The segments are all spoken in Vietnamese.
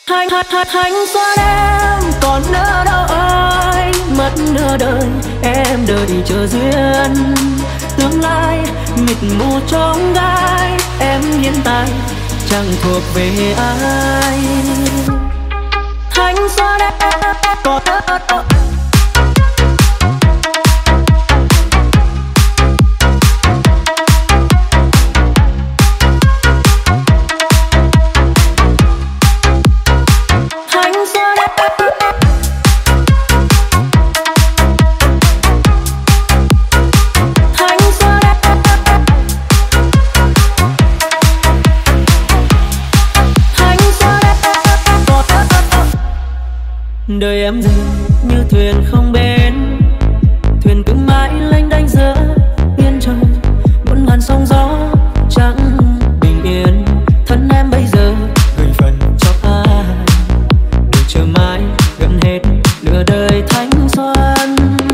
Thanh xuân em còn nỡ đâu ơi, mất nửa đời em đợi chờ duyên. Tương lai mịt mù trong gai, em hiện tại chẳng thuộc về ai. Thanh xuân em còn nỡ đâu. Đời em dừng như thuyền không bến, thuyền cứ mãi lênh đênh giữa biển trời, muôn ngàn sóng gió chẳng bình yên. Thân em bây giờ gửi phần cho ai, đừng chờ mãi gần hết nửa đời thanh xuân.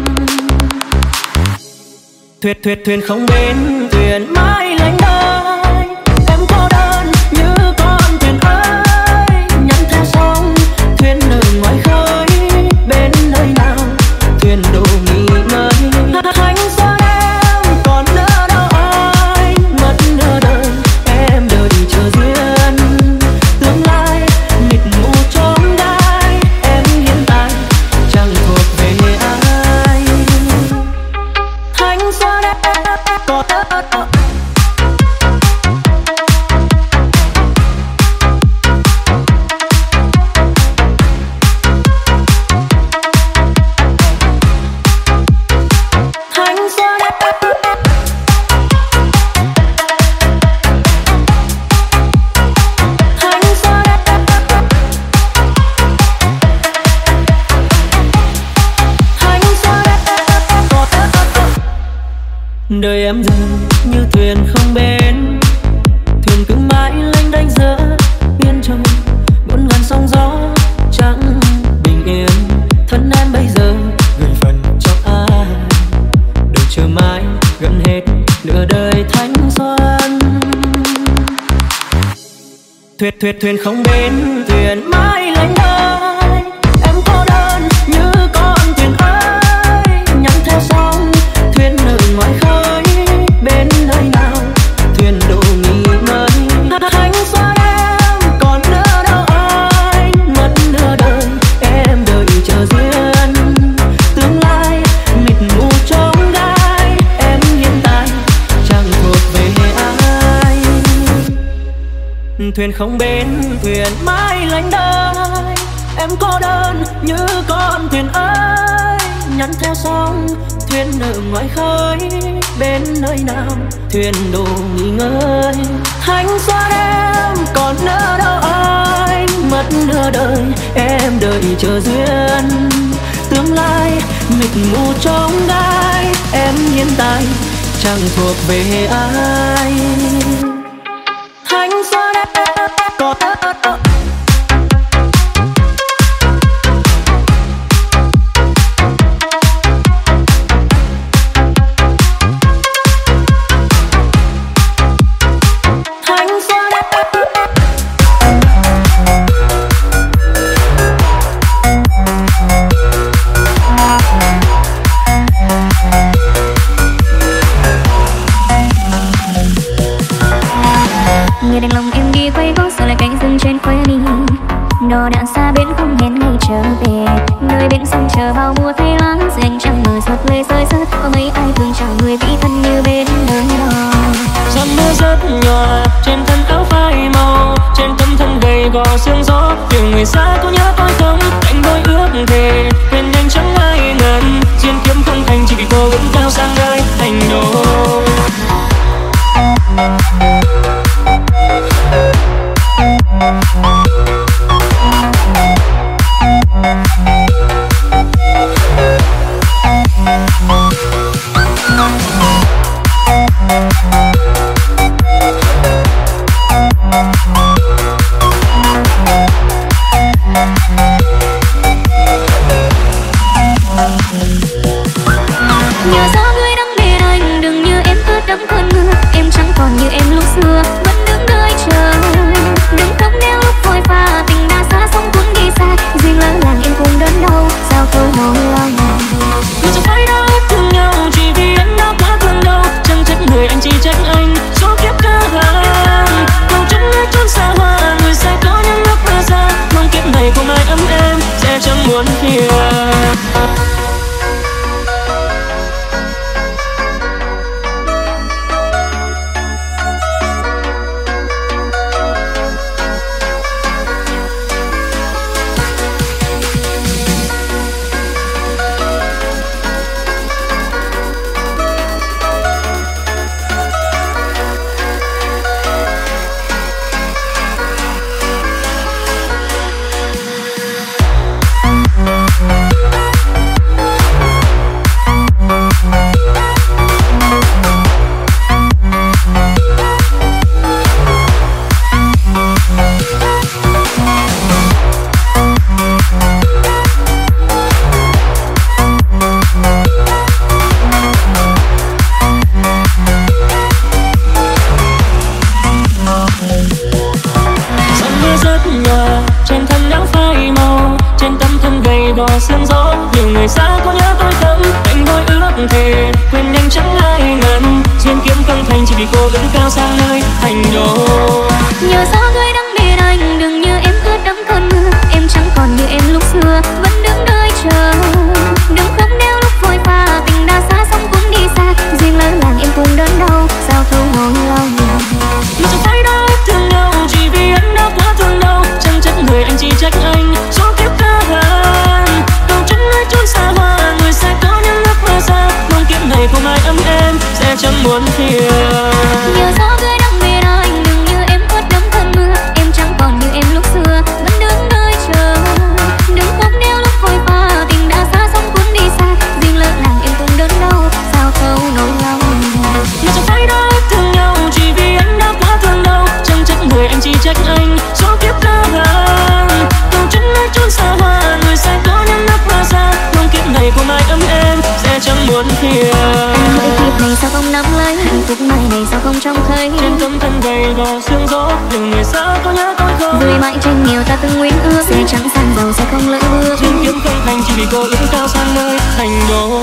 Thuyền không bến, thuyền mãi lênh đênh, em cô đơn như con thuyền ơi, nhắn theo sóng thuyền ở ngoài khơi. Bên nơi nào thuyền đủ nghỉ ngơi. Thanh xuân em còn nỡ đâu ơi, mất nửa đời em đợi chờ duyên. Tương lai mịt mù trong gai, em hiện tại chẳng thuộc về ai. Thanh xuân em còn nỡ đâu. Đời em dừng như thuyền không bến, thuyền cứ mãi lênh đênh giữa biển trời, muôn ngàn sóng gió chẳng bình yên. Thân em bây giờ gửi phần cho ai, đừng chờ mãi gần hết nửa đời thanh xuân. Thuyền không bến, thuyền mãi lênh đênh, em cô đơn như con thuyền ơi, nhắn theo sóng thuyền ở ngoài khơi. Bên nơi nào thuyền đủ nghỉ ngơi. Thanh xuân em còn nỡ đâu ơi, mất nửa đời em đợi chờ duyên. Tương lai mịt mù trong gai, em hiện tại chẳng thuộc về ai. Thuyền không bến, thuyền mãi lênh đênh, em cô đơn như con thuyền ơi, nhắn theo sóng thuyền ở ngoài khơi. Bên nơi nào thuyền đủ nghỉ ngơi. Thanh xuân em còn nỡ đâu ơi, mất nửa đời em đợi chờ duyên. Tương lai mịt mù trong gai, em hiện tại chẳng thuộc về ai. Thanh xuân em còn nỡ đâu. Người đành lòng em đi quay gót rồi lại cánh rừng trên quê đi. Đò đã xa bến không hẹn ngày trở về, nơi bên sông chờ bao mùa thay lá dưới ánh trăng mờ giọt lệ rơi rớt. Có mấy ai thương chào người vĩ thân như bên nơi đó. Giọt mưa rất nhỏ trên thân áo phai màu, trên tấm thân gầy gò sương gió. Điều người xa có nhớ tôi không, anh đôi ước thề quên nhanh chẳng ai ngần. Duyên kiếm không thành chỉ cô vẫn cao sang nơi thành đô. Nhờ gió người đang bên anh, đừng như em ướt đẫm cơn mưa. Em chẳng còn như em lúc xưa, vẫn đứng đợi chờ. Đừng khóc nếu lúc vội vã ướt nhòa trên thân áo phai màu, trên tấm thân gầy gò sương gió. Nhiều người xa có nhớ tôi không, anh đôi ước thề quên nhanh chẳng ai ngần. Duyên kiếm không thành chỉ vì cô ước cao sang nơi thành đô. Nhờ gió tươi đắng bên anh, đừng như em ướt đẫm cơn mưa. Em chẳng còn như em lúc xưa, vẫn đứng đợi chờ. Đừng khóc nếu lúc vội vã, tình đã xa xong cũng đi xa. Duyên lỡ làng em cũng đớn đau, sao không ngồi lâu. Mà chẳng phải đã thương nhau, chỉ vì anh đã quá thương đau. Chẳng trách người anh chỉ trách anh, số kiếp ta hàn. Đầu chân nơi chốn xa hoa, người sẽ có những lúc mơ xa. Mong kiếp này không ai ấm em, sẽ chẳng muốn phiền. Nhờ gió tươi đắng bên anh, đừng như em ướt đẫm cơn mưa. Em chẳng còn như em lúc xưa, vẫn đứng đợi chờ. Đừng khóc nếu lúc vội vã, tình đã xa xong cũng đi xa. Duyên lỡ làng em cũng đớn đau, sao không nỗi lòng. Mà chẳng phải đã thương nhau, chỉ vì anh đã quá thương đau. Chẳng trách người anh chỉ trách anh, số kiếp ta hàn. Đầu chân nơi chốn xa hoa, người sẽ có những lúc mơ xa. Mong kiếp này không ai ấm em, sẽ chẳng muốn phiền. Anh hỡi kiếp này sao không nắm lấy, hạnh phúc mai này sao không trông thấy. Trên tấm thân gầy gò sương gió, nhiều người xa có nhớ tôi không. Rồi mãi tranh nhiều ta từng nguyện ước, sẽ chẳng sang giàu sẽ không lỡ bước. Duyên kiếm không thành chỉ vì cô ước cao sang nơi thành đô.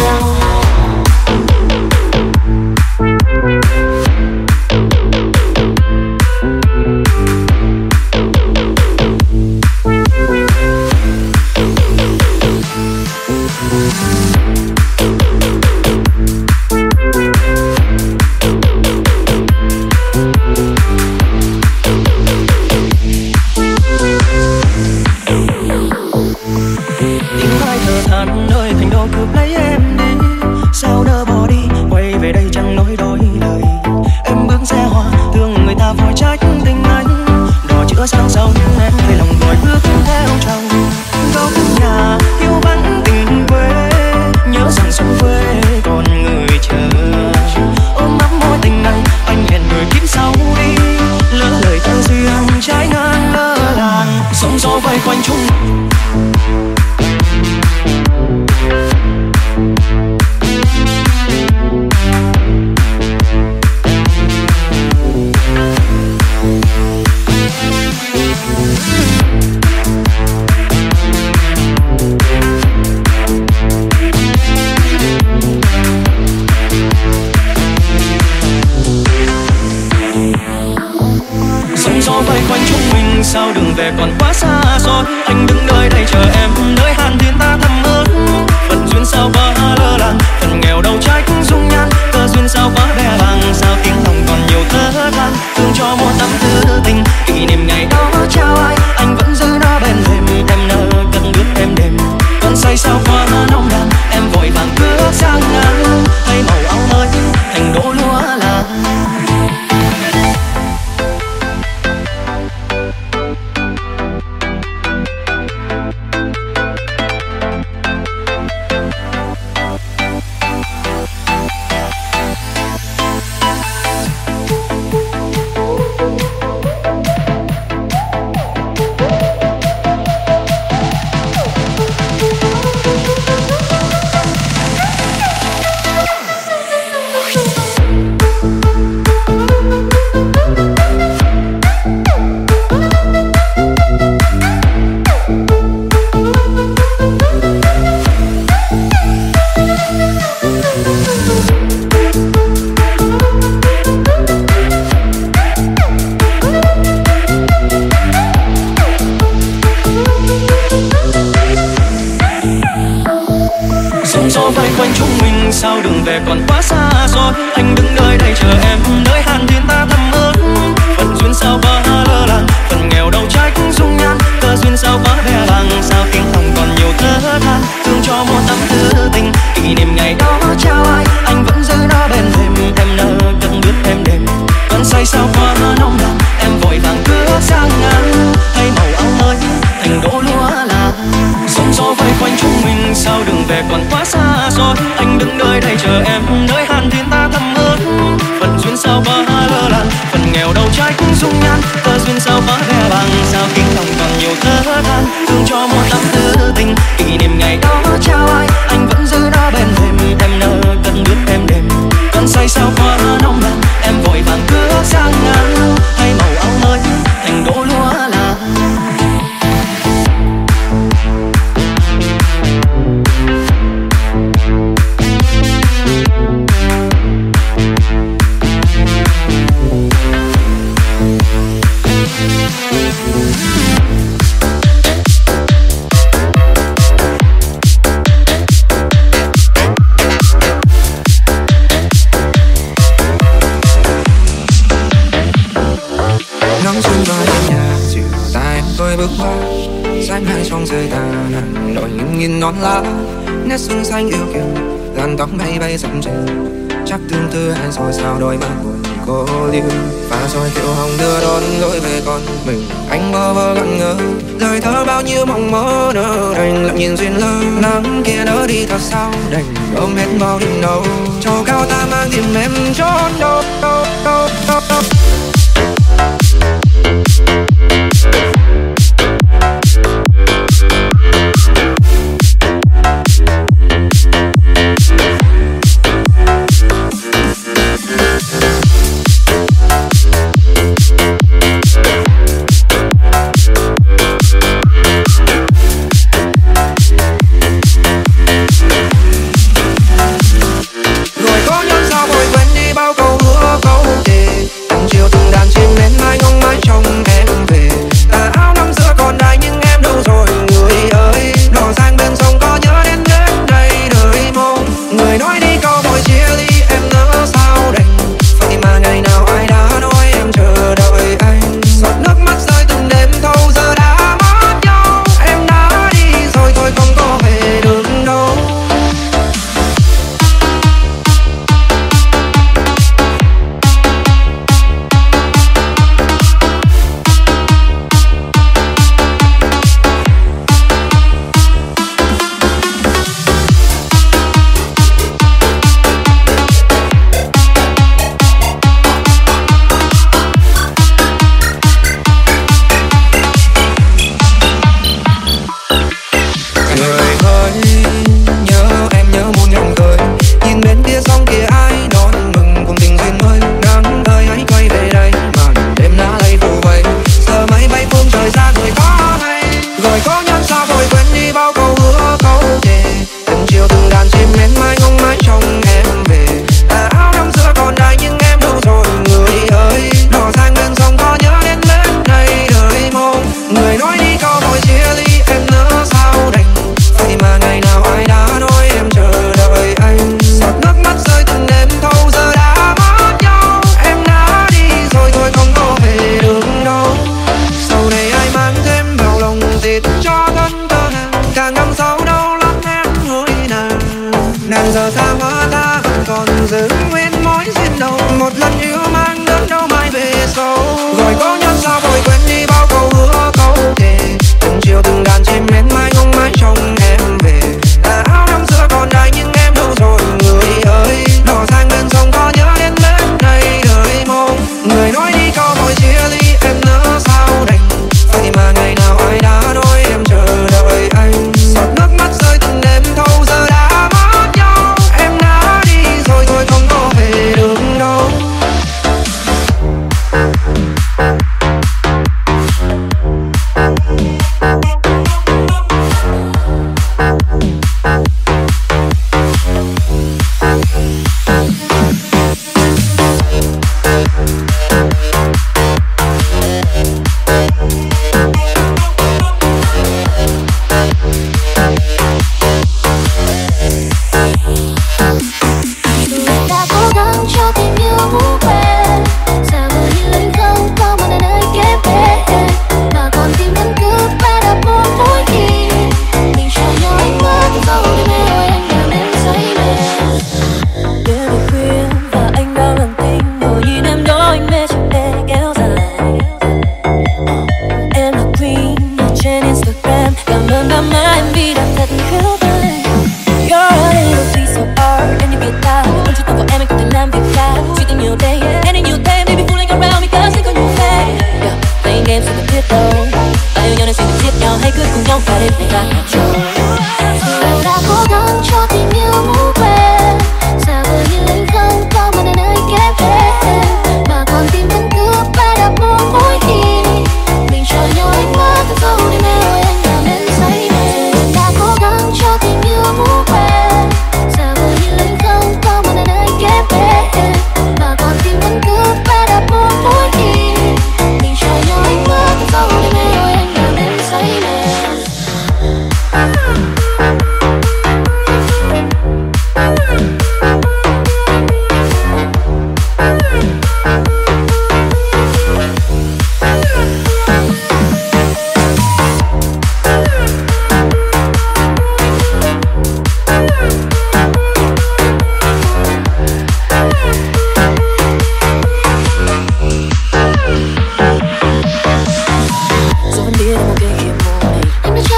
Sang sông em thì lòng vội bước theo chồng, góc nhà yêu vắng tình quê, nhớ rằng xuân quê còn người chờ. Ôm ấp mối tình này anh hẹn người kiếp sau đi, lỡ lời thơ duyên trái ngang lơ làng, sóng gió vây quanh chung. Vây quanh chúng mình sao đừng về còn quá xa xôi. Anh đứng nơi đây chờ em, nơi hàn thiên ta thầm ước. Phận duyên sao quá lơ làng, phần nghèo đâu trách dung nhan. Cơ duyên sao quá bé bàng, sao tiếng lòng còn nhiều thơ than. Thương cho một tấm thư tình, kỷ niệm ngày đó trao ai. Anh vẫn giữ nó bên thềm, em nỡ cất bước êm đềm. Cơn say sao quá nồng nàn, em vội vàng bước sang ngang. Hay màu áo mới thành đỗ lúa là. Vây quanh chúng mình sao đừng về còn quá xa xôi. Anh đứng nơi đây chờ em, nơi hàn thiên ta thầm ước. Phận duyên sao quá lơ làng, phần nghèo đâu trách dung nhan. Cơ duyên sao quá bé bàng, sao tiếng lòng còn nhiều thơ than. Thương cho một tấm thư tình, kỷ niệm ngày đó trao ai. Anh vẫn giữ nó bên thềm, em nỡ cất bước êm đềm. Cơn say sao quá nồng nàn, em vội vàng bước sang ngang. Hay màu áo mới thành đỗ lúa là. Sóng gió vây quanh chúng mình sao đừng về còn quá xa xôi. Anh đứng nơi đây chờ em, nơi hàn thiên ta thầm ước. Phận duyên sao quá lơ làng, phần nghèo đâu trách dung nhan. Cơ duyên sao quá bé bàng, sao tiếng lòng còn nhiều thơ than. Thương cho một tấm thư tình, kỷ niệm ngày đó trao ai. Anh vẫn giữ nó bên thềm, em nỡ cất bước êm đềm. Cơn say sao quá nồng nàn, em vội vàng bước sang ngang. Hay màu áo mới thành đỗ lúa là. bước qua sáng hai sông rơi tà nặng đòi nghìn non lá nét xuân xanh yêu kiều làn tóc bay bay dặm trời chắc tương tư ai rồi sao đôi mắt buồn cô liêu và rồi kiệu hồng đưa đón lối về con mình anh bơ vơ lặng ngơ lời thơ bao nhiêu mộng mơ nỡ đành lặng nhìn duyên lơ nắng kia nỡ đi thật sao đành ôm hết bao đêm đâu trầu cao ta mang tìm em trốn đâu đâu đâu đâu đâu.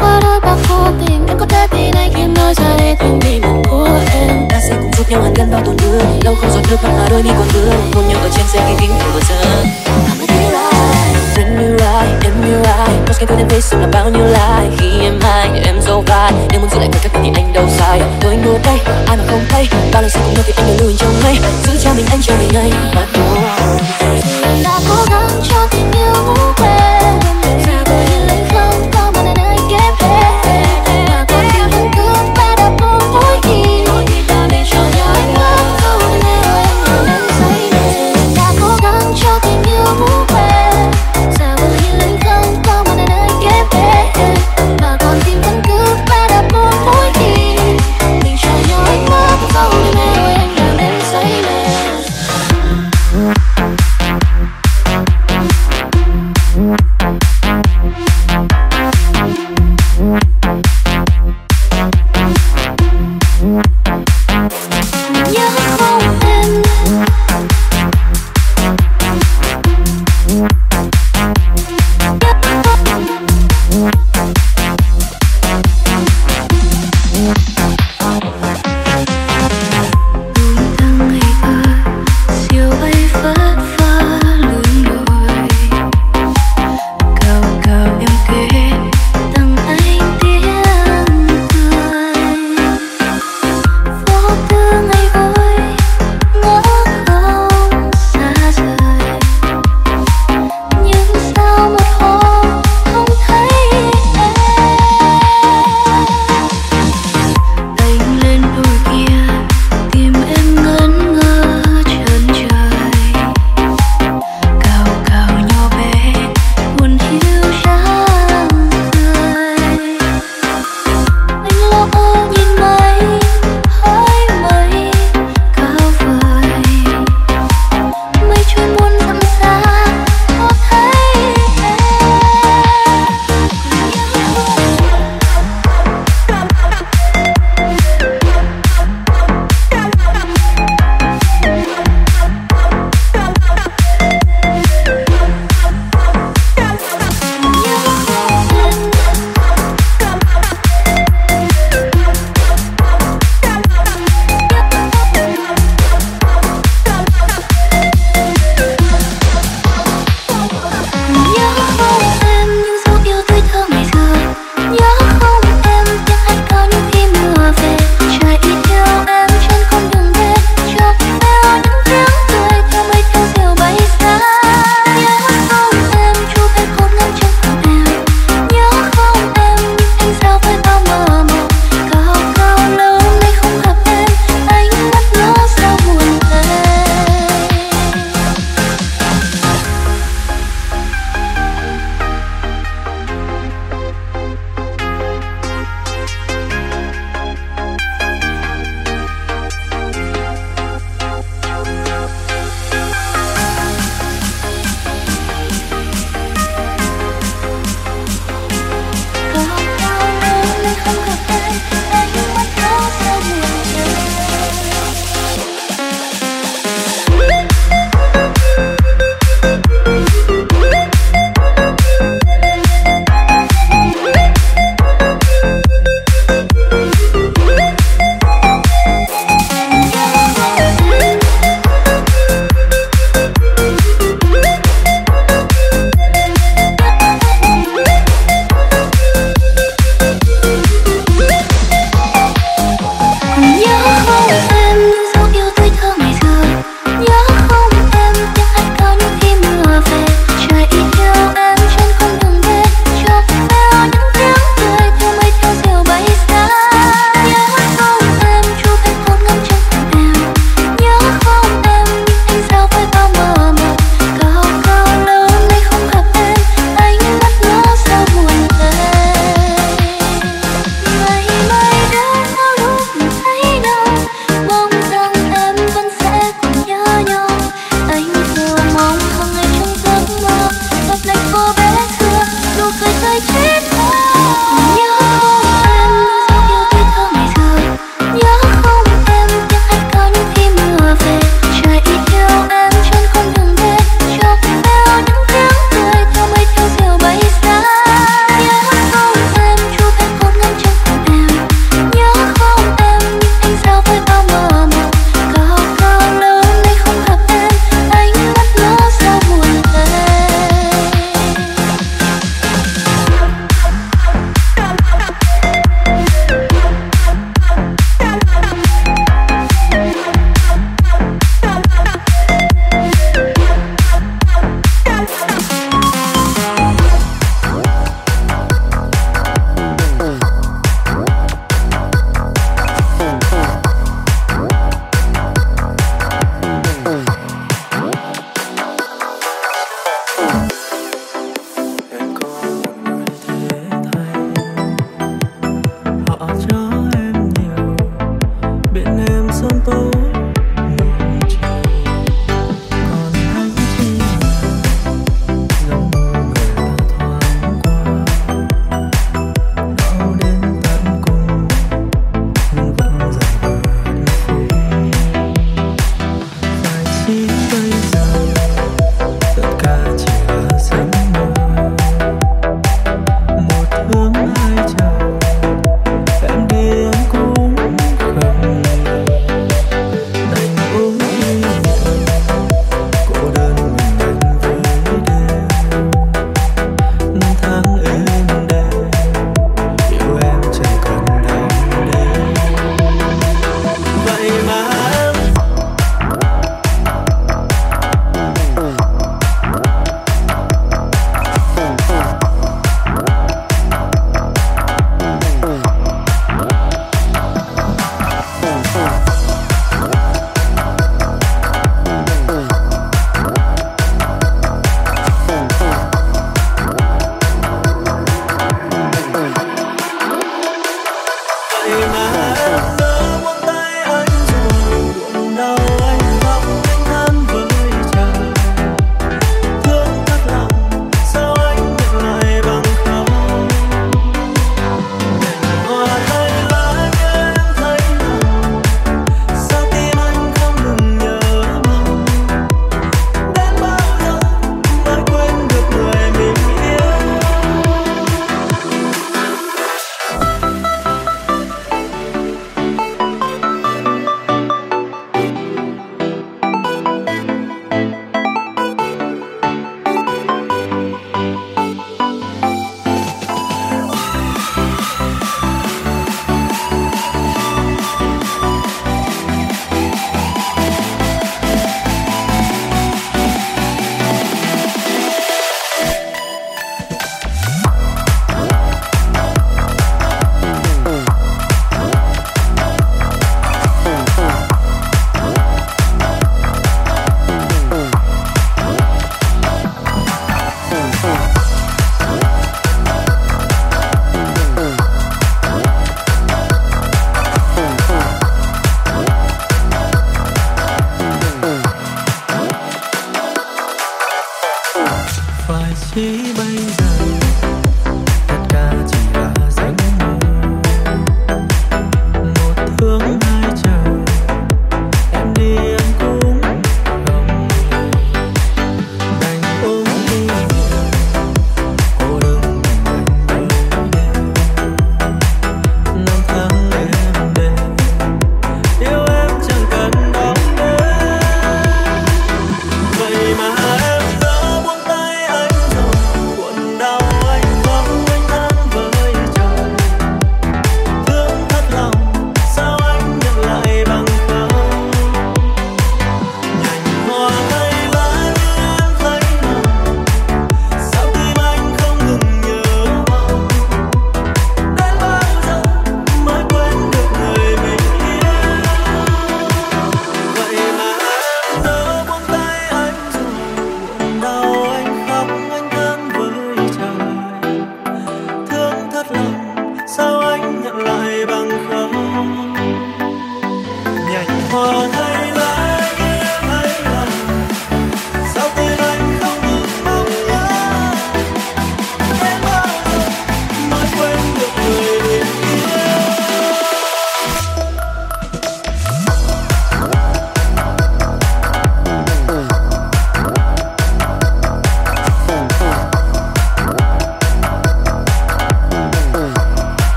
qua đôi bạc vô tình, em có thể tin anh khi nói ra để từng bí mật của em. Ta sẽ cùng giúp nhau hàn gắn bao tuần đường, lâu không giọt nước mắt mà đôi mi còn vương, hôn nhau ở trên xe khi tiếng vừa dâng. Friend như ai, em như ai, có cái tôi đến thấy sự là bao nhiêu like. Khi em hay để em dâu vai, nếu muốn giữ lại khoảng cách thì anh đâu sai. Tôi ngồi đây, ai mà không thấy, bao lần sẽ cùng nhau thì anh đều lưu hình trong mây. Giữ cho mình anh cho mình ngay mà thôi. Em đã cố gắng cho tình yêu ngủ quên, giờ tôi nhìn lên không có mà nơi kép hết. Mà còn yêu vẫn cứ ta đã buông mỗi khi để cho nhau anh mất câu nếu em còn đang say mê. Em đã cố gắng cho tình yêu ngủ quên, giờ tôi nhìn lên không có mà nơi kép hết. Mà còn tim vẫn cứ ta đã buông mỗi khi để cho nhau anh mất câu nếu em còn đang say mê.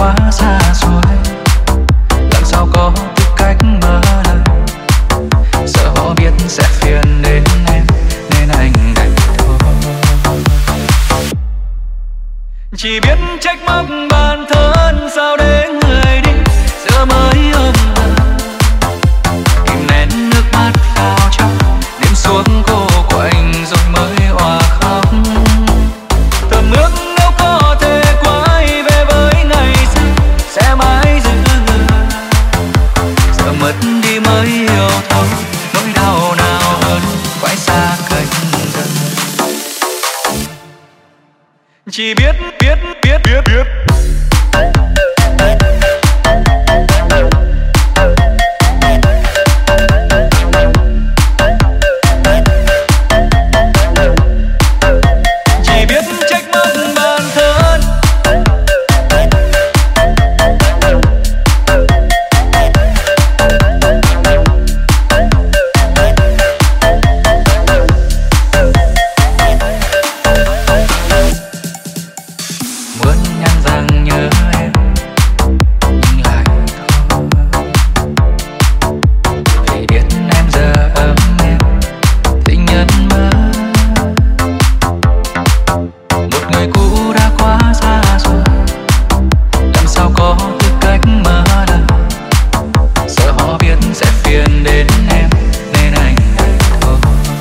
quá xa xôi, làm sao có tư cách mở lời. Sợ họ biết sẽ phiền đến em nên anh đành thôi. Chỉ biết trách móc bản thân sao để người đi giờ mới ôm hận. Kìm nén nước mắt vào trong đêm xuống cô quạnh rồi mới òa khóc. Thầm ước nếu có thể quay về với ngày xưa sẽ mãi giữ người. Giờ mất đi mới hiểu thôi nỗi đau nào hơn phải xa cách dần. Chỉ biết trách móc bản thân. Muốn nhắn rằng nhớ em nhưng lại thôi, vì biết em giờ ấm em tình nhân mơ. Một người cũ đã quá xa rồi, làm sao có tư cách mở lời. Sợ họ biết sẽ phiền đến em nên anh đành thôi.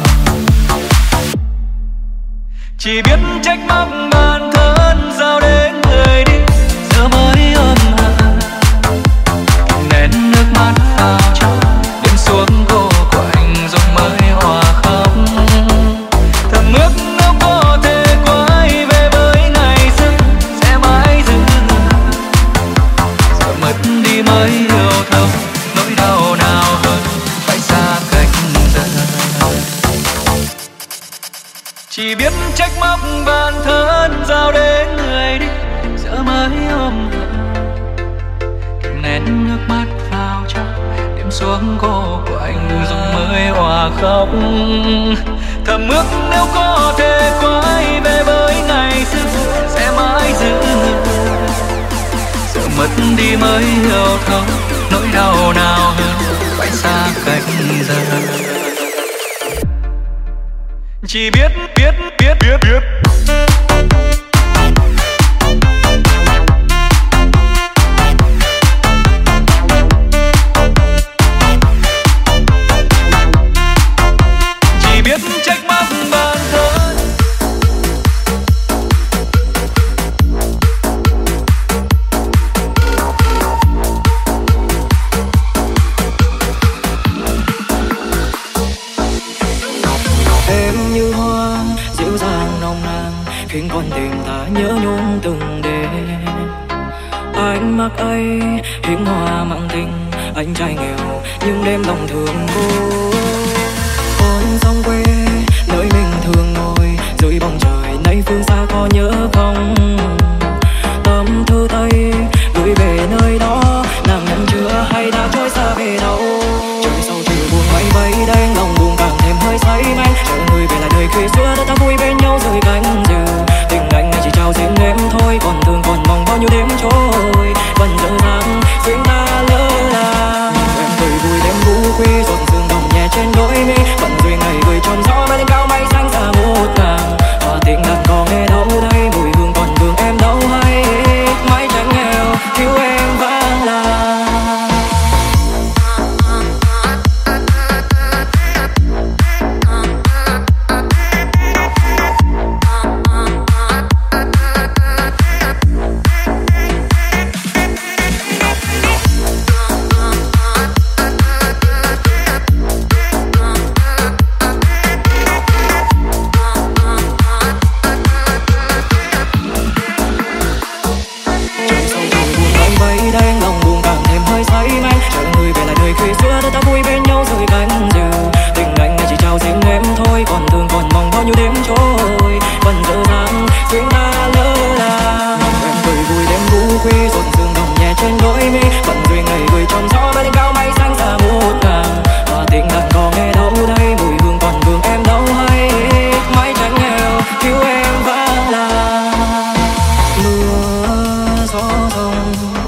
Chỉ biết trách móc bản thân sao để người đi giờ mới ôm hận. Nén nước mắt vào trong đêm xuống cô quạnh rồi mới òa khóc. Thầm ước nếu có thể quay về với ngày xưa sẽ mãi giữ người. Giờ mất đi mới hiểu thấu nỗi đau nào hơn phải xa cách dần. Chỉ biết trách móc bản thân sao để người đi giờ mới ôm hận. Nén nước mắt vào trong đêm xuống cô quạnh rồi mới òa khóc. Thầm ước nếu có thể quay về với ngày xưa sẽ mãi giữ người. Giờ mất đi mới hiểu thấu nỗi đau nào hơn phải xa cách dần. Chỉ biết Chỉ biết trách móc bản thân. Em như hoa dịu dàng nồng nàn khiến con tim ta nhớ nhung từng đêm. Anh mặc ấy hiếm hoa mang tình, anh trai nghèo nhưng đêm lòng thương cô. Con sông quê nơi mình thường ngồi dưới bóng trời nay phương xa có nhớ không? Tâm thư tay gửi về nơi đó, nàng nhận chưa hay đã trôi xa về đâu? Trời sâu từ buồn mây bay đen lòng buồn càng thêm hơi say men. Chờ người về lại đời khi xưa đã ta vui bên nhau dưới cánh rừng. Tình anh chỉ trao riêng em thôi, còn thương còn mong bao nhiêu đêm trôi vẫn dở dang duyên ta lỡ là. Em cười vui đêm vũ quy giọt sương đồng nhẹ trên đôi mi, vẫn duyên ngày gửi tròn gió bay lên cao mây xanh xa ngút ngàn. Hòa tình đàn có nghe đâu đây, mùi hương còn vương em đâu hay mãi chẳng nghèo thiếu em vang là. gió rồng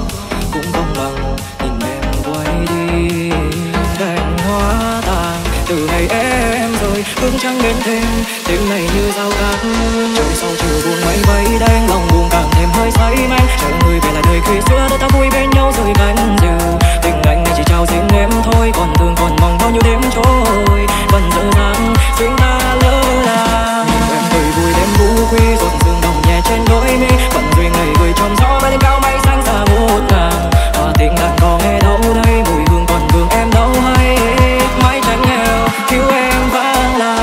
trăng đến thêm. Đêm này như giao cát, trời sau chiều buồn mây vây đen, lòng buồn càng thêm hơi say men. Chờ người về lại đời khi xưa đã ta vui bên nhau dưới cánh rừng. Tình anh này chỉ trao riêng em thôi, còn thương còn mong bao nhiêu đêm trôi vẫn dở dang riêng ta lỡ là. Em cười vui đêm vũ quy rộn rừng đồng nhẹ trên đôi mi, vẫn duyên ngày gửi trong gió bay lên cao mây xanh xa ngút ngàn. Hòa tiếng đàn có nghe đâu đây, mùi hương còn vương em đâu hay mái tranh nghèo thiếu em vang là.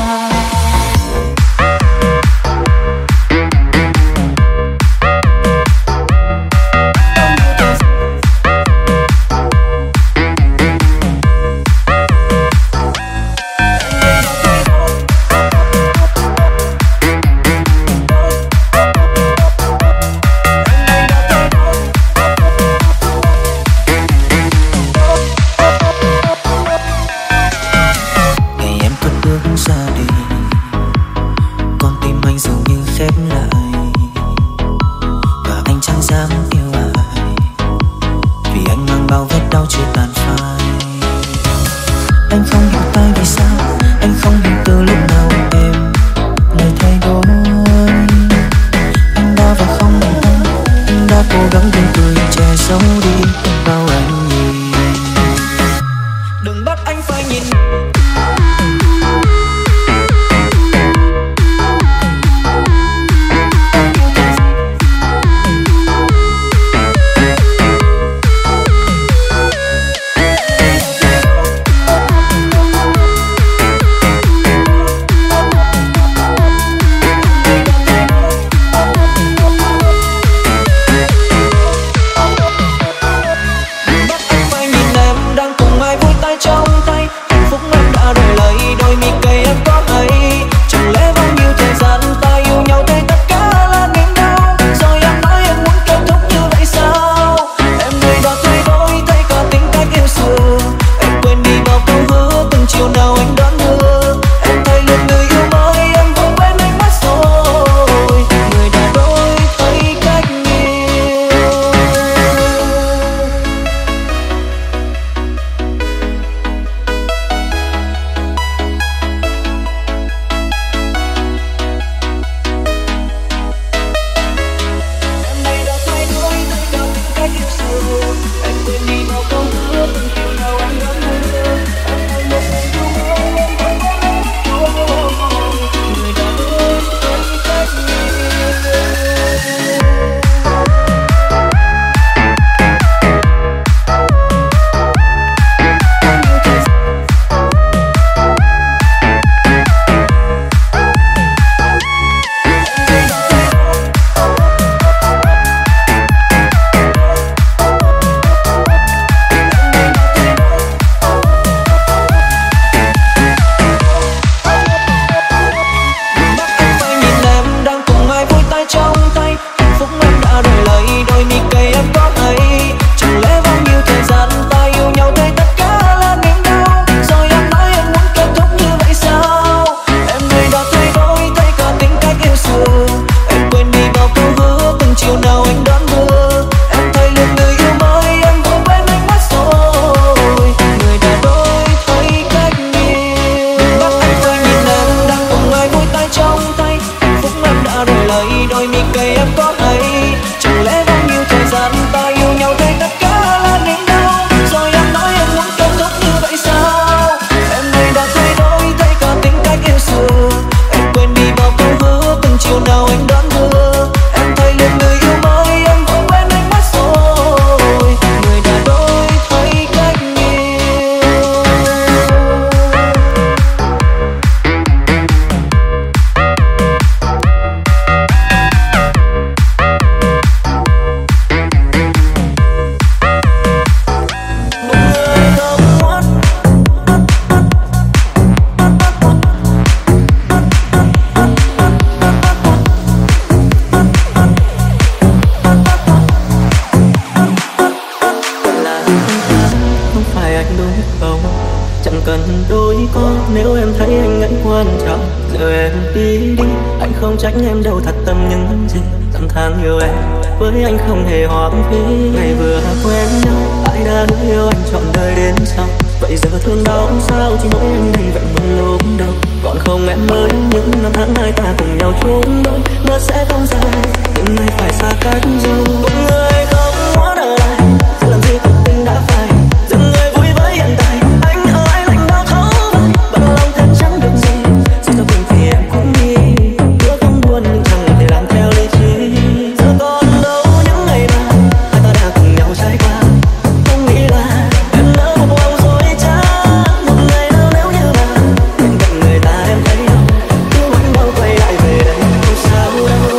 nếu em thấy anh ấy quan trọng. Giờ em đi đi, anh không trách em đâu, thật tâm những gì thầm than yêu em. Với anh không hề hoang phí, ngày vừa quen nhau ai đã yêu anh trọn đời đến sau. vậy giờ thương đau sao chỉ mỗi em đây vậy một lúc đâu. Còn không em ơi, những năm tháng hai ta cùng nhau chung đôi, nó sẽ không dài, từng ngày phải xa cách rồi. Một người không muốn ở lại, giờ làm gì cuộc tình đã phai, giờ người vui với hiện tại, anh ở lại lạnh đau thấu vai, bận lòng thật chẳng được gì. Dù cho mình thì em cũng đi, hứa không buồn nhưng chẳng thể làm theo lý trí. Giờ còn đâu những ngày mà hai ta đã cùng nhau trải qua, không nghĩ là em nỡ một lòng dối trá. Một ngày nào nếu như mà bên cạnh người ta em thấy đâu, cứ vẫn đâu quay lại về đây không sao đâu.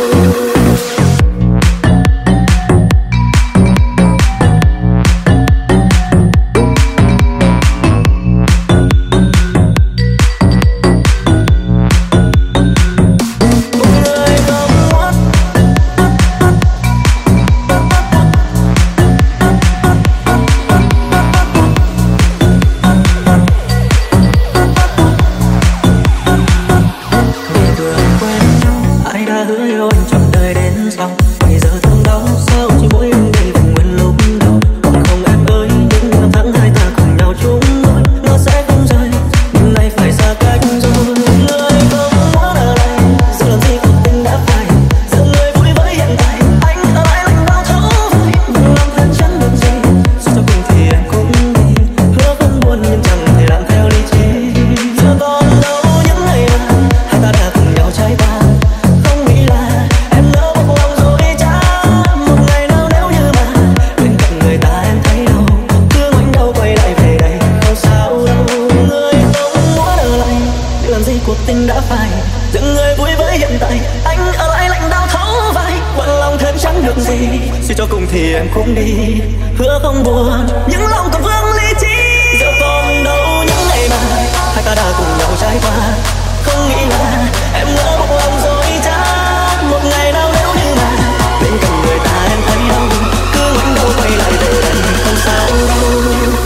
Suy cho cùng thì em cũng đi, hứa không buồn những lòng còn vương lý trí. Giờ còn đâu những ngày mà hai ta đã cùng nhau trải qua, không nghĩ là em nỡ một lòng dối trá. Một ngày nào nếu như mà bên cạnh người ta em thấy đâu, cứ ngoảnh đầu quay lại về đây không sao đâu.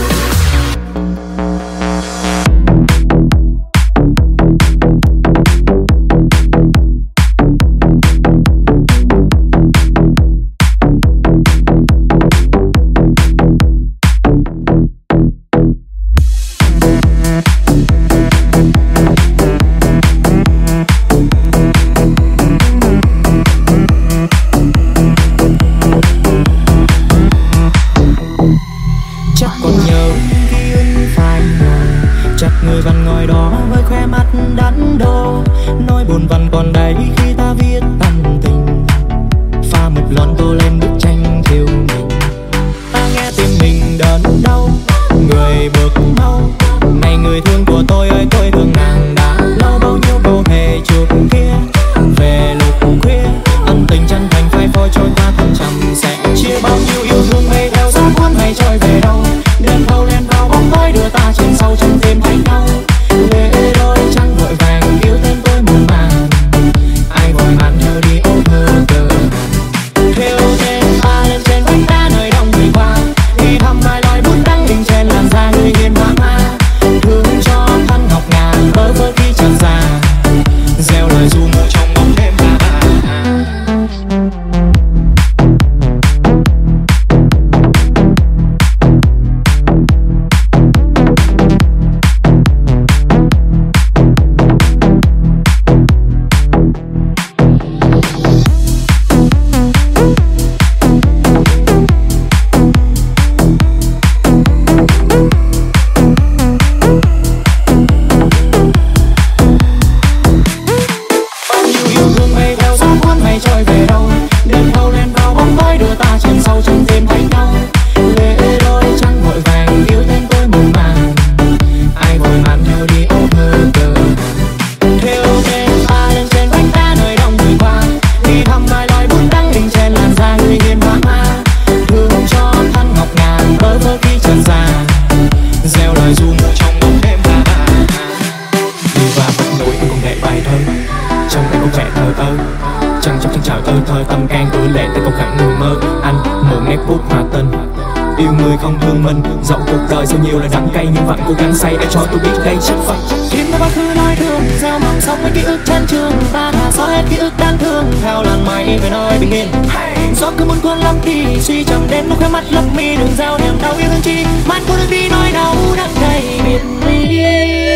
Người vẫn ngồi đó với khóe mắt đắn đo, nỗi buồn vẫn còn đây khi ta viết tâm tình, pha một lon tô lên bức tranh thiếu mình. Ta nghe tim mình đớn đau, người bước mau. Này người thương của tôi ơi, tôi thương nàng đã lâu, bao nhiêu câu thề trước kia về lúc khuya, ân tình chân thành phai phôi trôi qua thăng trầm. Sẽ chia bao nhiêu yêu thương mây theo gió cuốn hay trôi về đâu, đêm thâu lên vào bóng tối đưa ta trên sâu trong tim thấy nhau. Lệ đôi trăng vội vàng yêu tên tôi muôn màng, ai vội màn theo đi ô thơ cờ. Theo tên ta lên trên vách đá nơi đông người qua, thì thầm vài lời bút đắng đinh trên làn da người hiền hoa ma. Thương cho thân ngọc ngà bơ vơ khi trần già, gieo lời ru mù trong bóng đêm ta. Thơ tâm can gửi lệ tới câu khẳng người mơ. Anh mượn nét bút hòa tên Yêu người không thương mình, dẫu cuộc đời sao nhiều là đắng cay nhưng vẫn cố gắng say để cho tôi biết đây chắc phận. Kiếm nó quá khứ nói thương, gieo mong sống mấy ký ức chán trường, ta đã xóa hết ký ức đáng thương theo làn mây về nơi bình yên. Gió cứ muốn cuốn lắm đi, suy trầm đến lúc khóe mắt lấp mi, đừng gieo niềm đau yêu thương chi, mắt cô đừng đi nói đau đắng cay biệt ly.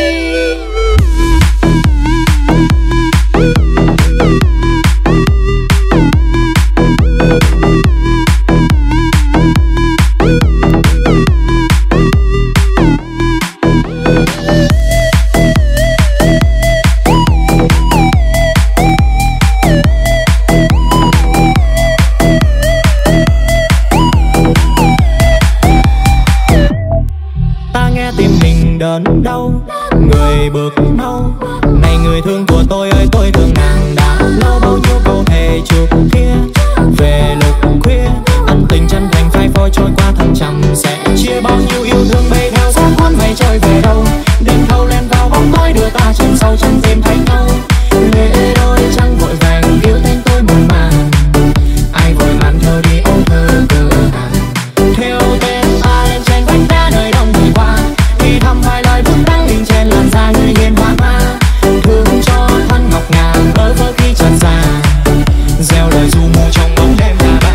Đớn đau người bước mau này, người thương của tôi ơi tôi thương nàng đã lâu, bao nhiêu câu thề trước kia về lúc khuya, ân tình chân thành phai phôi trôi qua thăng trầm, sẽ chia bao nhiêu yêu thương bay theo gió cuốn mây trôi về đâu, đêm thâu len vào bóng tối đưa ta chân sâu chân tìm thấy nhau. Lệ đôi trăng vội vàng yêu tên tôi muộn màng, ai vội mang thơ đi ôm thơ cửa hàng, theo tên ta lên trên vách đá nơi đông người qua, thì thầm vài lời buồn đắng in trên làn da người hiền hoa ma, thương cho thân ngọc ngà bơ vơ khi chợt già, gieo lời du mù trong bóng đêm nhà bà.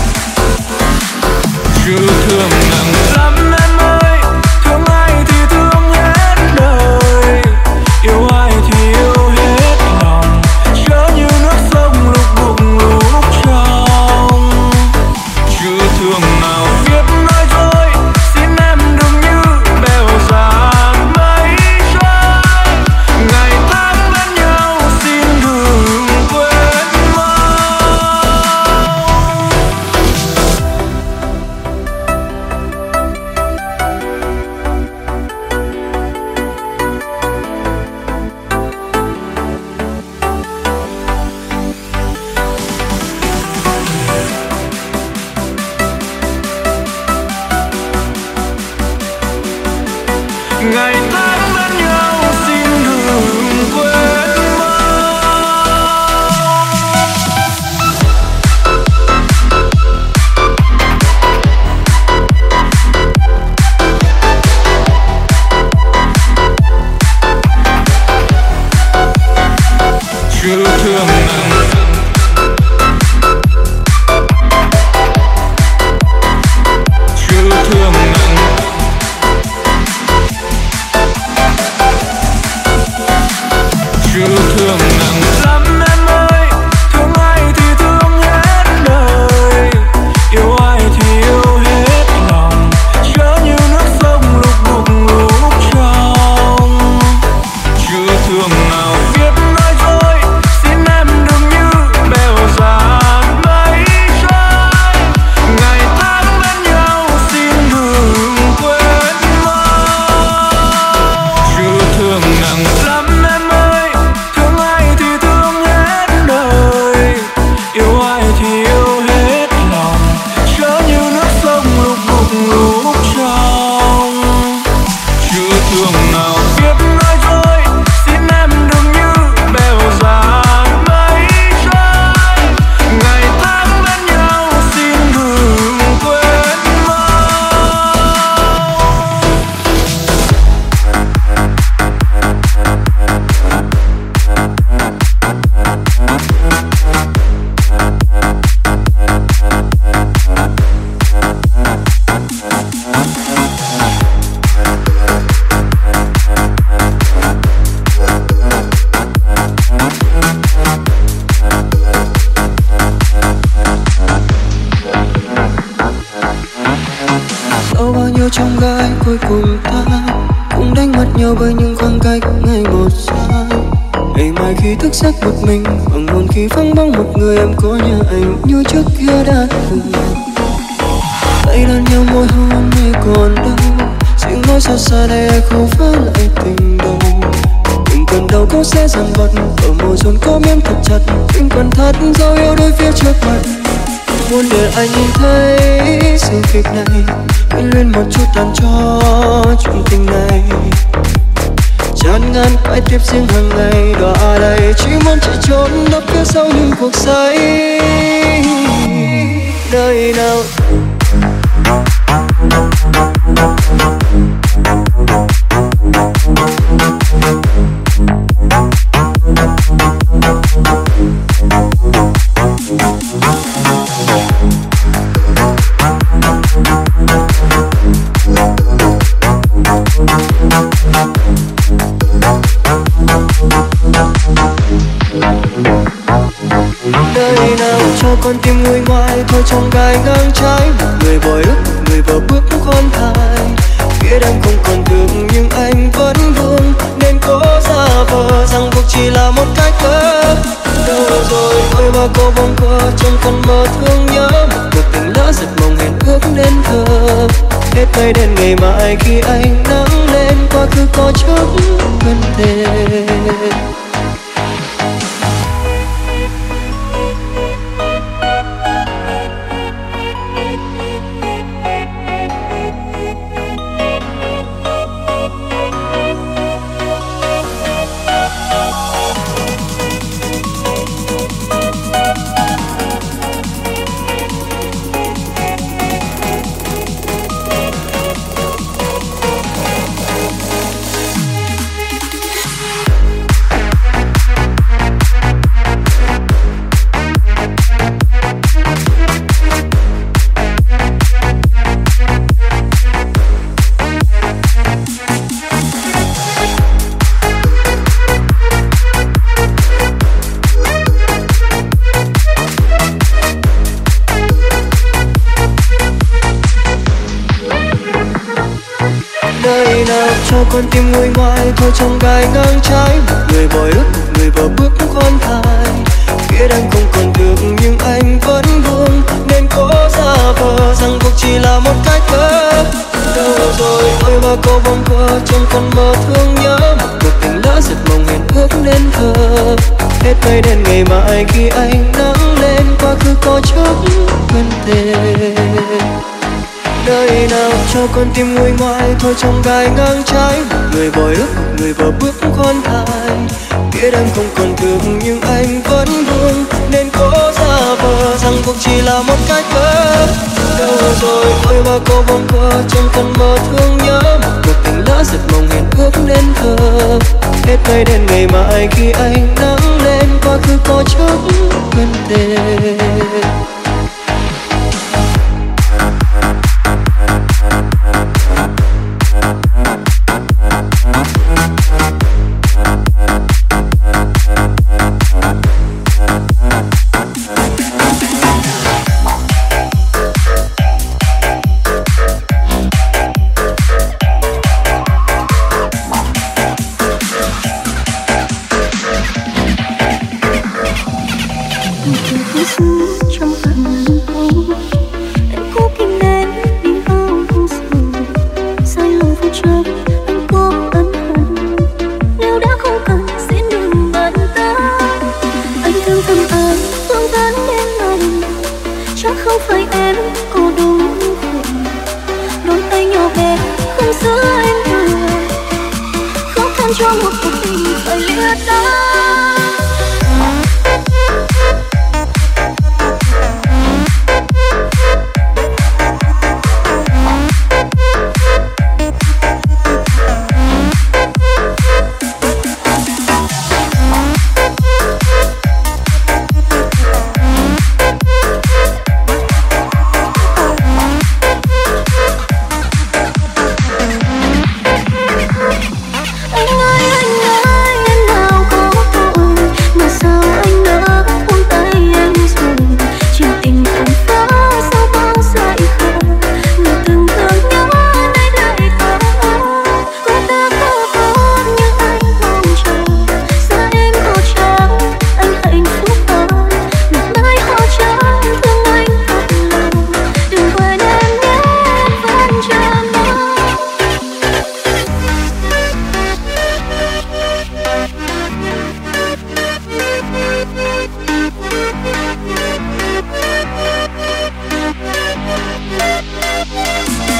Lắm em ơi, thương ai thì thương theo trong gai cuối cùng ta cũng đánh mất nhau bởi những khoảng cách ngày một xa. Ngày mai khi thức giấc một mình, hoàng hôn khi vắng bóng một người, em có nhớ anh như trước kia đã từng. Tay đan nhau môi hôn này còn đâu, tiếng nói xa xa đây ai không phá lại tình đầu. Đừng cần đâu có sẽ dằn vặt, ở môi dồn có miếng thật chặt, nhưng còn thắt dấu yêu đôi phía trước mặt. Muốn để anh nhìn thấy sự việc này, quyến luyến một chút tàn cho chuyện tình này. Chán ngán phải tiếp riêng hàng ngày đọa đầy, chỉ muốn chạy trốn nấp phía sau những cuộc say. Nơi nào cho con tim nguôi ngoai thôi trong gai ngang trái. Một người bồi ức, người vào bước khoan thai. Biết em không còn thương nhưng anh vẫn vương, nên cố giả vờ rằng cuộc chỉ là một cái cớ. Đâu rồi đôi ba cô bóng qua trong con mơ thương nhớ, một cuộc tình lỡ giật mộng hẹn ước nên thơ. Hết ngày đến ngày mai khi anh nắng lên, quá khứ có chút vấn đề. Cho con tim nguôi ngoai thôi trong gai ngang trái. Một người bồi ức, người vào bước khoan thai. Biết anh không còn thương nhưng anh vẫn vương, nên cố giả vờ rằng cuộc chỉ là một cái cớ. Đâu rồi đôi ba cô bóng qua trong con mơ thương nhớ, một cuộc tình lỡ giật mộng hẹn ước nên thơ. Hết ngày đến ngày mai khi anh nắng lên, quá khứ có chút vấn đề. Nơi nào cho con tim nguôi ngoai thôi trong gai ngang trái. Một người bồi ức, người vào bước khoan thai. Biết em không còn thương nhưng anh vẫn vương, nên cố giả vờ rằng cuộc chỉ là một cái cớ. Đâu rồi đôi ba cô bóng qua trong con mơ thương nhớ, một cuộc tình lỡ giật mộng hẹn ước nên thơ. Hết ngày đến ngày mai khi anh nắng lên, quá khứ có chút vấn đề.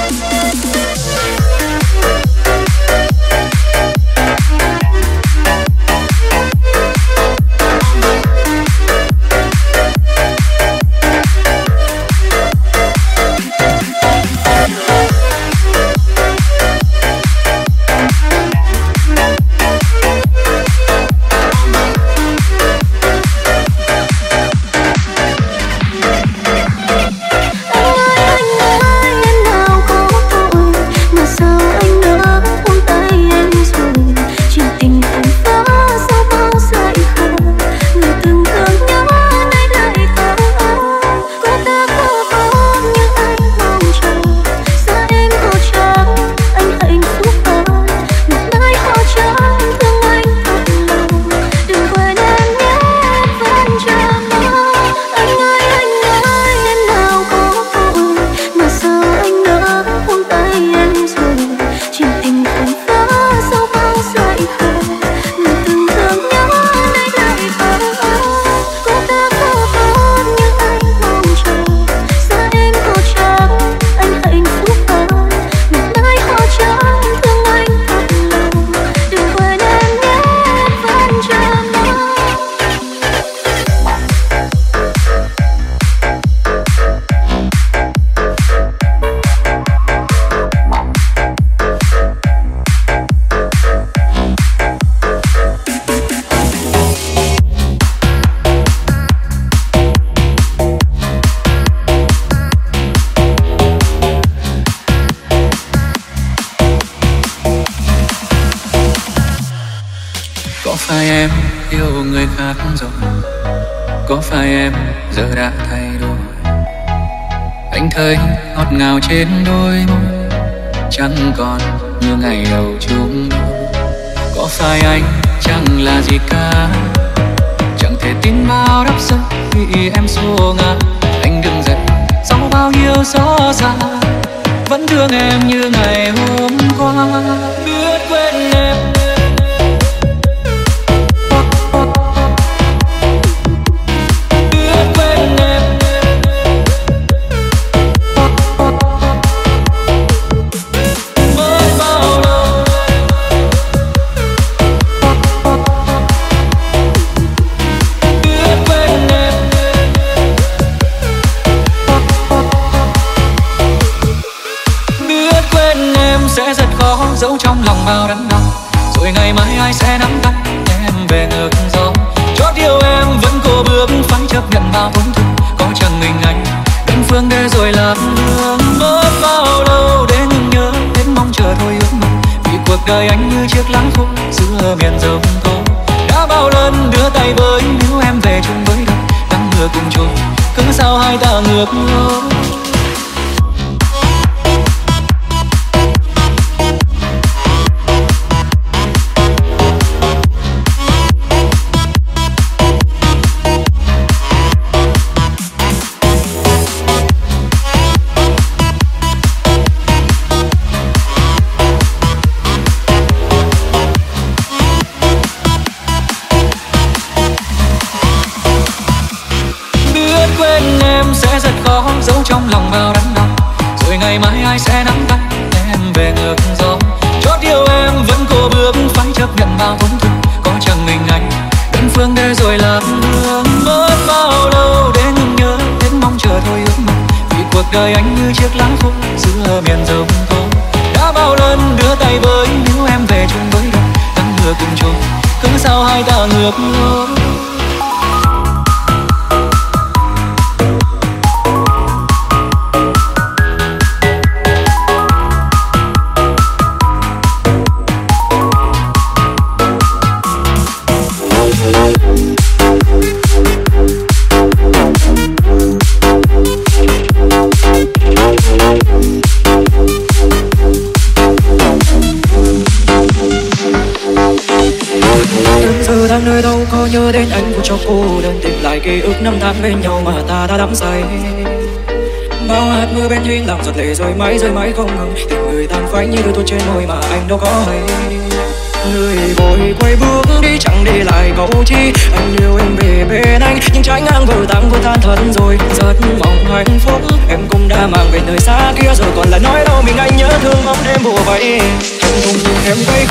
phải em yêu người khác rồi? Có phải em giờ đã thay đổi? Anh thấy ngọt ngào trên đôi môi, chẳng còn như ngày đầu chúng đôi. Có phải anh chẳng là gì cả, chẳng thể tin bao đắp giấc vì em xô ngã. Anh đứng dậy sau bao nhiêu gió xa, vẫn thương em như ngày hôm qua. Biết quên em, giấu trong lòng bao đắn đo, rồi ngày mai ai sẽ nắm tay em về ngược gió. Chót yêu em vẫn cô bước phải chấp nhận bao tổn thương, có chẳng mình anh đơn phương để rồi làm hương. Mất bao lâu để ngừng nhớ đến mong chờ thôi ước mơ, vì cuộc đời anh như chiếc lá khô giữa miền rồng tố. Đã bao lần đưa tay với níu em về chung với đời, nắng mưa cùng trôi cớ sao hai ta ngược lối. Giấu trong lòng bao đắn đo, rồi ngày mai ai sẽ nắm tay em về ngược gió. Chót yêu em vẫn cô bước phải chấp nhận bao tổn thương, có chẳng mình anh đơn phương để rồi làm hương. Mất bao lâu để ngừng nhớ đến mong chờ thôi ước mơ, vì cuộc đời anh như chiếc lá khô giữa miền rồng tố. Đã bao lần đưa tay với níu em về chung với đời, nắng mưa cùng trôi cớ sao hai ta ngược lối. Nơi đâu có nhớ đến anh của cho cô đơn, tìm lại ký ức năm tháng bên nhau mà ta đã đắm say. Bao hạt mưa bên duyên làm giọt lệ rơi mãi không ngừng, tình người tan phai như đôi trên môi mà anh đâu có hay. người vội quay bước đi chẳng để lại câu chi. Anh yêu em về bên anh nhưng trái ngang vỡ tan thật rồi. Rất mong hạnh phúc em cũng đã mang về nơi xa kia rồi, còn lại nói đâu mình anh nhớ thương bóng đêm bùa vây. Em không nhìn em quay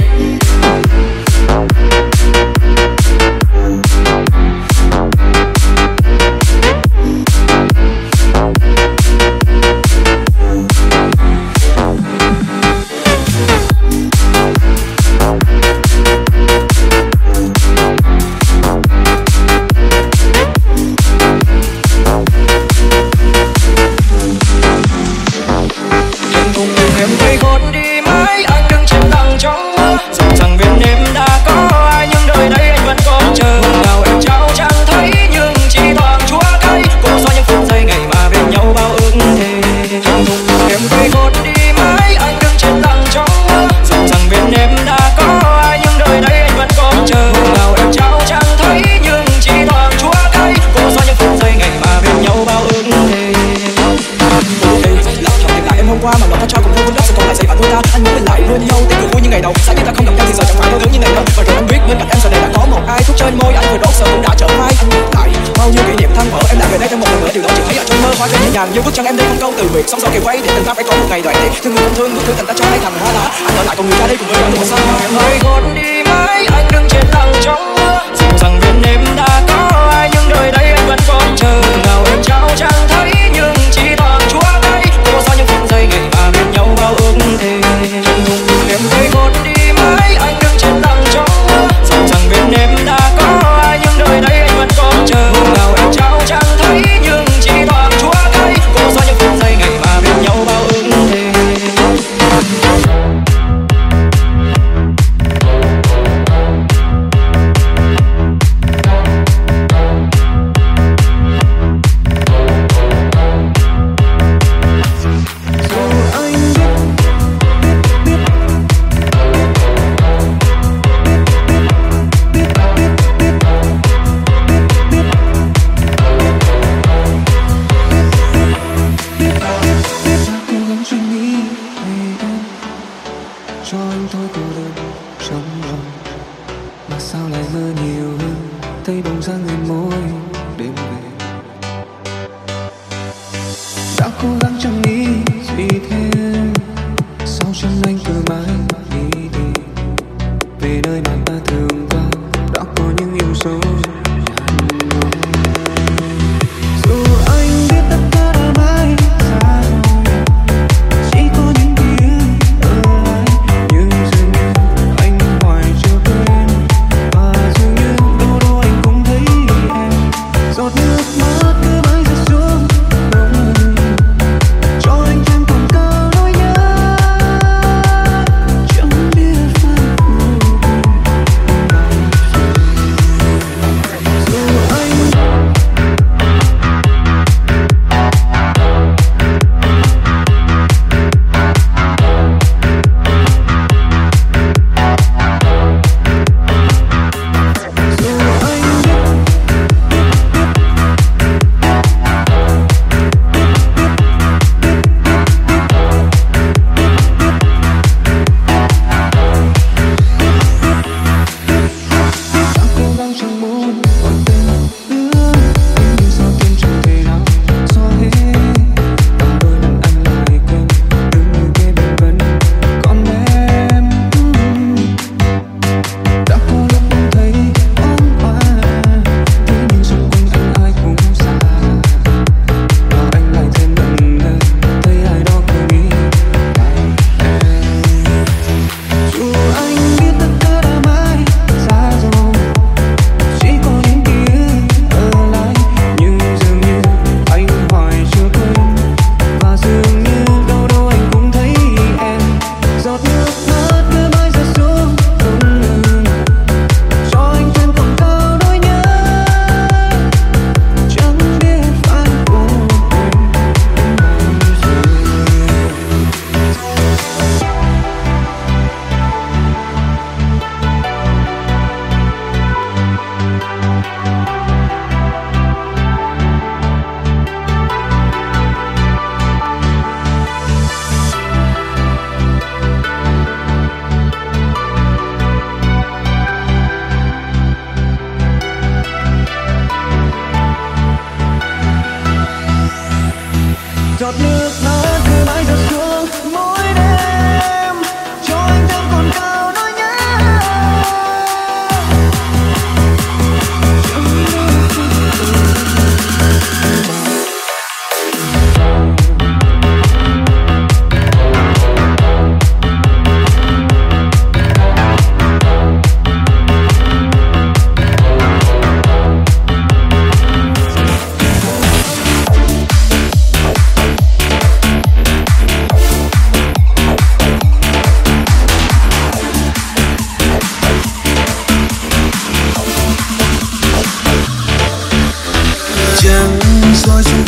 như bước chân em đi không câu từ biệt, sóng gió kề quay để tình ta phải có một ngày đoạn đi. Thương người không thương, thương tình ta cho hay thành hóa lá. Anh ở lại còn người ra đi cùng với em một sao. Em ơi gót đi mãi, anh đứng trên lặng trong mưa. Dù rằng bên em đã có ai nhưng đời đây anh vẫn còn chờ. Nào em trao chẳng thấy nhưng chỉ toàn chúa tay. Cô sao những phút giây ngày mà bên nhau bao ước thề. Em ơi gót đi mãi, anh đứng trên lặng trong mưa. Dù rằng bên em đã có ai nhưng đời đây anh vẫn còn chờ. Nào em trao chẳng thấy nhưng chỉ toàn chúa tay. Cô sao những phút giây ngày mà bên nhau bao ước thề.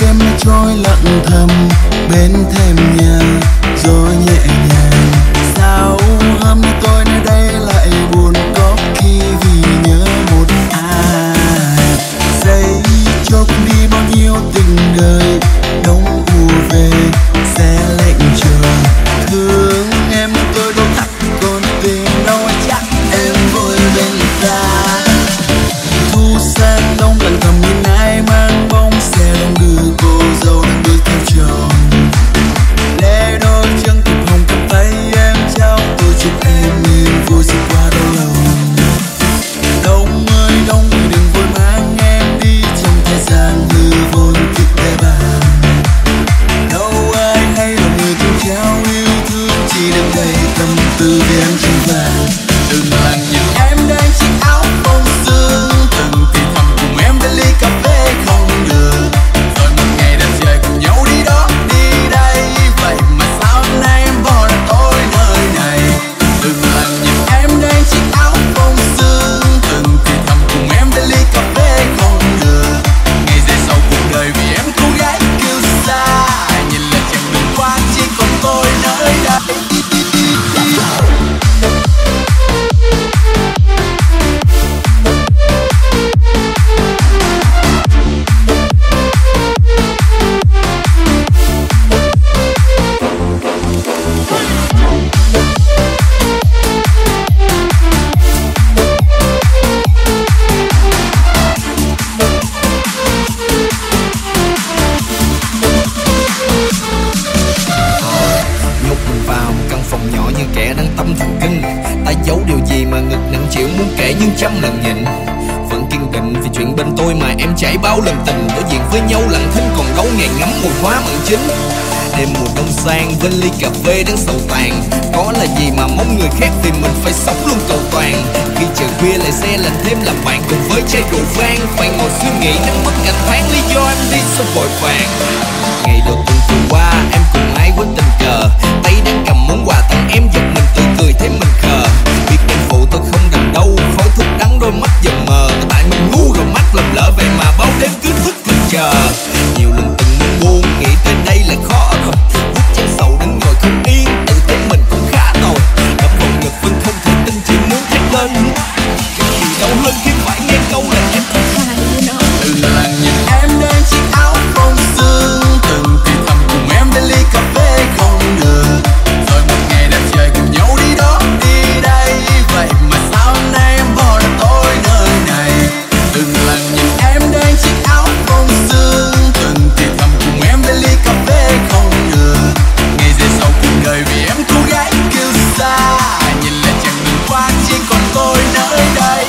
đêm nó trôi lặng thầm bên thềm nhà, gió nhẹ nhàng. Sao hôm nay tôi nơi đây lại buồn, có khi vì nhớ một ai. Giây chốc đi bao nhiêu tình đời, đông ùa về sẽ lạnh trời. Thương em tôi đâu thật còn tình đâu, chắc em vui bên ta. Thu sang đông lặng thầm nhìn ai mang bóng xe đông đưa cô dâu đang bước theo chồng. Lê đôi chân thịt hồng cầm tay em trao, tôi chúc em niềm vui sẽ qua đau lòng. Đông ơi đông ơi đừng vội mang em đi, trong thời gian hư vô kịp để bàn. Đâu ai hay là người cùng trao yêu thương, chỉ đừng đầy tâm tư vì em trong vàng. Đừng lặng nhìn em đang chiếc áo bông sương, từng thì thầm cùng em bên ly cà phê không được. Rồi một ngày đẹp trời cùng nhau đi đó đi đây, vậy mà sao hôm nay em bỏ lại tôi nơi này. Đừng lặng nhìn em đang chiếc áo bông sương, từng thì thầm cùng em bên ly cà phê không được. Ngày dài sau cuộc đời vì em cô gái kêu xa, nhìn là chẳng đường qua chỉ còn tôi nơi đây. Nhốt mình vào một căn phòng nhỏ như kẻ đang tâm thần kinh. Ta giấu điều gì mà ngực nặng chịu muốn kể nhưng trăm lần nhịn. Vẫn kiên định vì chuyện bên tôi mà em trải bao lần tình. Đối diện với nhau lặng thinh còn đâu ngày ngắm mùi hoa mận chín. Đêm mùa đông sang bên ly cà phê đang sầu tàn. Có là gì mà mong người khác vì mình phải sống luôn cầu toàn. Khi trời khuya lại xe lạnh thêm làm bạn cùng với chai rượu vang. Phải ngồi suy nghĩ nắng mất ngày tháng lý do em đi sao vội vàng. Ngày đầu tuần vừa qua em cùng ai quên tình cờ, tay đang cầm món quà tặng em giật mình tự cười thấy mình khờ. Biết em phụ tôi không đành đâu, khói thuốc đắng đôi mắt dần mờ. Tại mình ngu rồi mắt lầm lỡ vậy mà bao đêm cứ thức mình chờ. Nhiều lần từng muốn buông, nghĩ tới đây là khó rồi. Vút chén sầu đứng ngồi không yên, tự thấy mình cũng khá tồi. Đập vào ngực vẫn không thể tin chỉ muốn thét lên. Vì đau hơn khi phải nghe câu là em không hay đâu. Đừng lặng nhìn em đang chiếc áo bông sương, từng thì thầm cùng em bên ly cà phê không được. Rồi một ngày đẹp trời cùng nhau đi đó đi đây, vậy mà sao hôm nay em bỏ lại tôi nơi này. Đừng lặng nhìn em đang chiếc áo bông sương, từng thì thầm cùng em bên ly cà phê không được. Ngày dài sau cuộc đời vì em cô gái kêu xa, nhìn lại chẳng đường qua chỉ còn tôi nơi đây.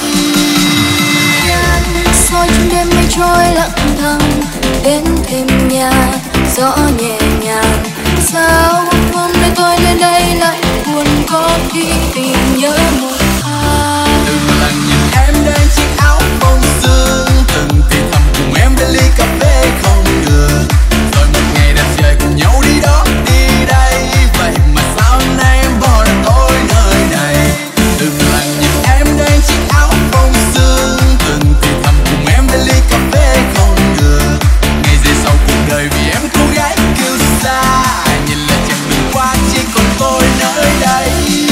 Soi trong đêm mây trôi lặng thầm bên thềm nhà, gió nhẹ nhàng. Sao hôm nay tôi lên đây lại buồn, có khi vì nhớ một ai. Đừng lặng nhìn em đang chiếc áo bông sương, từng thì thầm cùng em bên ly cà phê không được. Rồi một ngày đẹp trời cùng nhau đi đó đi đây, vậy mà sao hôm nay em bỏ lại tôi nơi này. Đừng lặng nhìn em đang chiếc áo bông sương, từng thì thầm cùng em bên ly cà phê không được. Ngày dài sau cuộc đời vì em cô gái kêu xa, nhìn lại chẳng đường qua chỉ còn tôi nơi đây.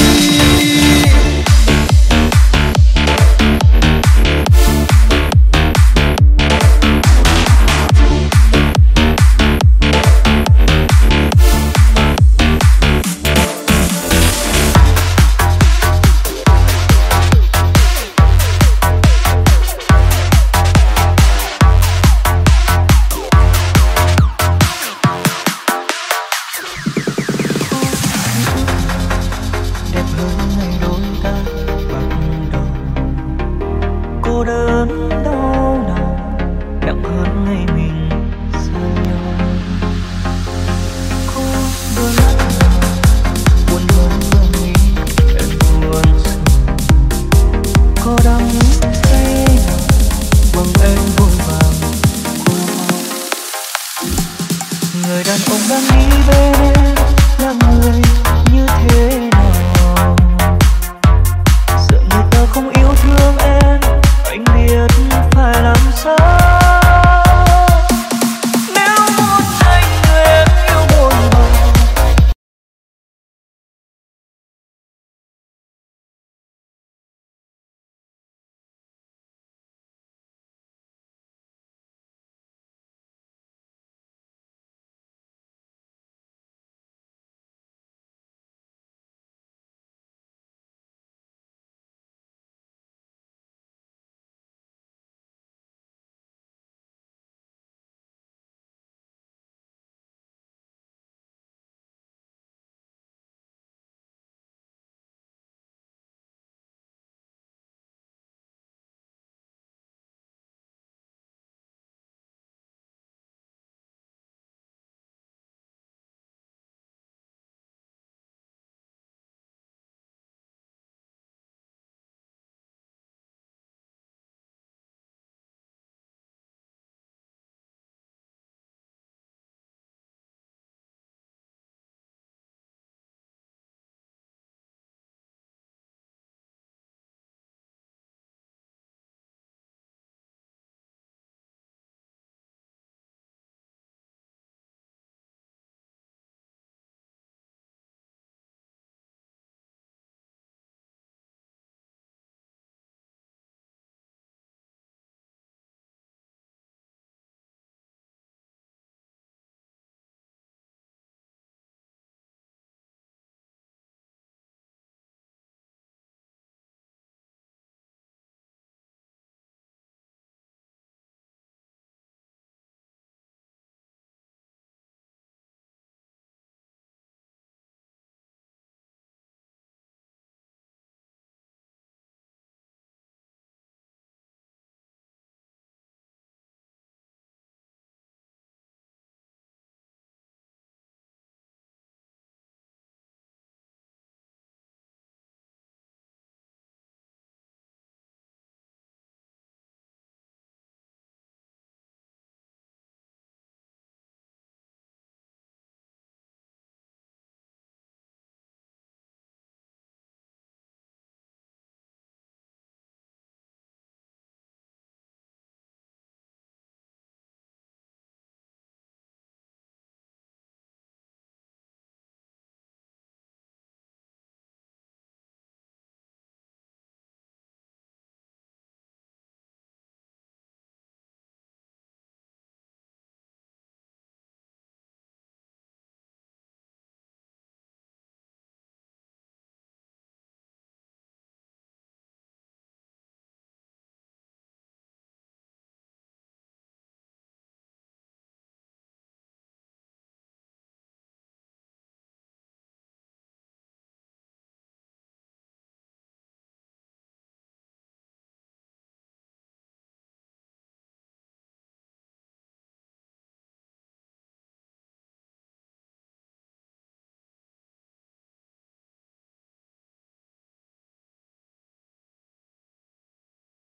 Đẹp hơn ngày đôi ta bắt đầu, cô đơn đau đầu nặng hơn ngày mình xa nhau. Có đôi mắt buồn hơn người nghĩ em buồn sầu, có đắng say nào bằng em vội vàng qua. Người đàn ông đang đi bên em là người